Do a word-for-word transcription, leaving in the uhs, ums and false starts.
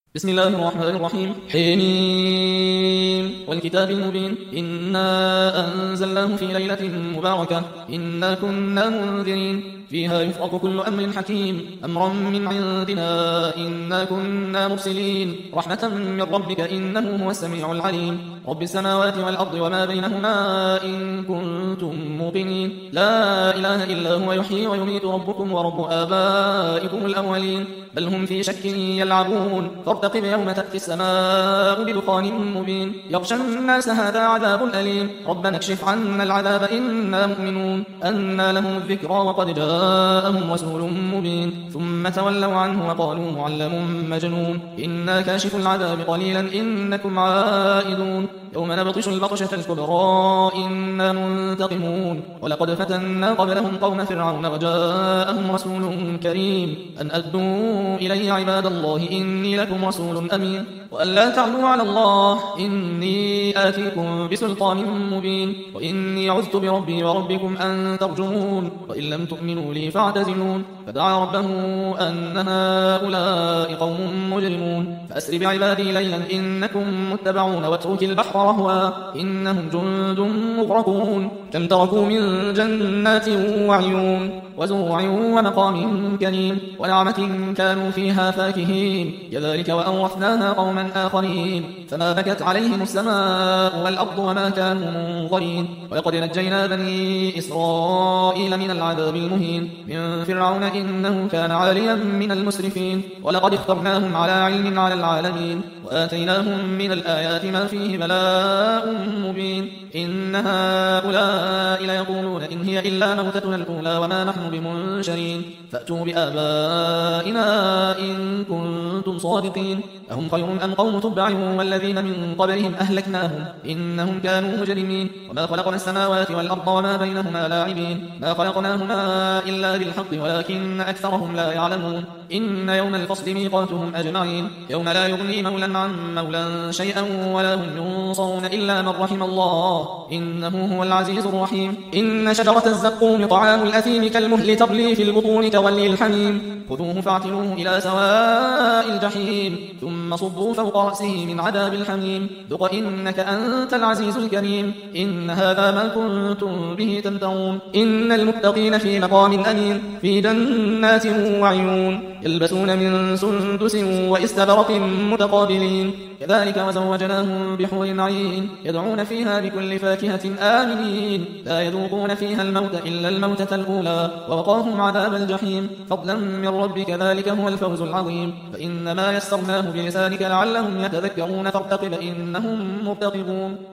بسم الله الرحمن الرحيم. حميم والكتاب المبين إنا أنزلناه في ليلة مباركة إنا كنا منذرين فيها يفرق كل أمر حكيم أمرا من عندنا إنا كنا مرسلين رحمة من ربك إنه هو السميع العليم رب السماوات والأرض وما بينهما إن كنتم موقنين لا إله إلا هو يحيي ويميت ربكم ورب آبائكم الأولين بل هم في شك يلعبون فارتقب يوم تأتي السماء بدخان مبين يغشى الناس هذا عذاب أليم ربنا اكشف عنا العذاب إنا مؤمنون أنى لهم الذكرى وقد جاءهم رسول مبين ثم تولوا عنه وقالوا معلم مجنون إنا كاشف العذاب قليلا إنكم عائدون يوم نبطش البطشة الكبرى إنا منتقمون ولقد فتنا قبلهم قوم فرعون وجاءهم رسول كريم أن أدوا إلي عباد الله إني لكم رسول أمين وأن لا تعلوا على الله إني آتيكم بسلطان مبين وإني عذت بربي وربكم أن ترجمون وإن لم تؤمنوا لي فاعتزلون فدعا ربه أن هؤلاء قوم مجرمون فأسر بعبادي ليلا إنكم متبعون واترك البحر رهوا إنهم جند مغرقون كم تركوا من جنات وعيون وزروع ومقام كريم ونعمة كانوا فيها فاكهين كذلك وأورثناها قوما آخرين فما بكت عليهم السماء والأرض وما كانوا منظرين ولقد نجينا بني إسرائيل من العذاب المهين من فرعون إنه كان عاليا من المسرفين ولقد اخترناهم على علم على العالمين وآتيناهم من الآيات ما فيه بلاء مبين إن هؤلاء ليقولون إن هي إلا موتتنا الأولى وما نحن بمنشرين فأتوا بآبائنا إن كنتم صادقين أهم خير أم قوم تبع والذين من قبلهم أهلكناهم إنهم كانوا مجرمين وما خلقنا السماوات والأرض وما بينهما لاعبين ما خلقناهما إلا بالحق ولكن أكثرهم لا يعلمون إن يوم الفصل ميقاتهم أجمعين يوم لا يغني مولا عن مولا شيئا ولا هم ينصرون إلا من رحم الله إنه هو العزيز الرحيم إن شجرة الزقوم طعام الأثيم كالمهل تغلي في البطون كغلي الحميم خذوه فاعتلوه إلى سواء الجحيم ثم صبوا فوق رأسه من عذاب الحميم ذق إنك أنت العزيز الكريم إن هذا ما كنتم به تمترون إن المتقين في مقام أمين في جنات وعيون يلبسون من سندس واستبرق متقابلين كذلك وزوجناهم بحور عين يدعون فيها بكل فاكهة آمنين لا يذوقون فيها الموت إلا الموتة الأولى ووقاهم عذاب الجحيم فضلا من ربك ذلك هو الفوز العظيم فإنما يسرناه بلسانك لعلهم يتذكرون فارتقب إنهم مرتقبون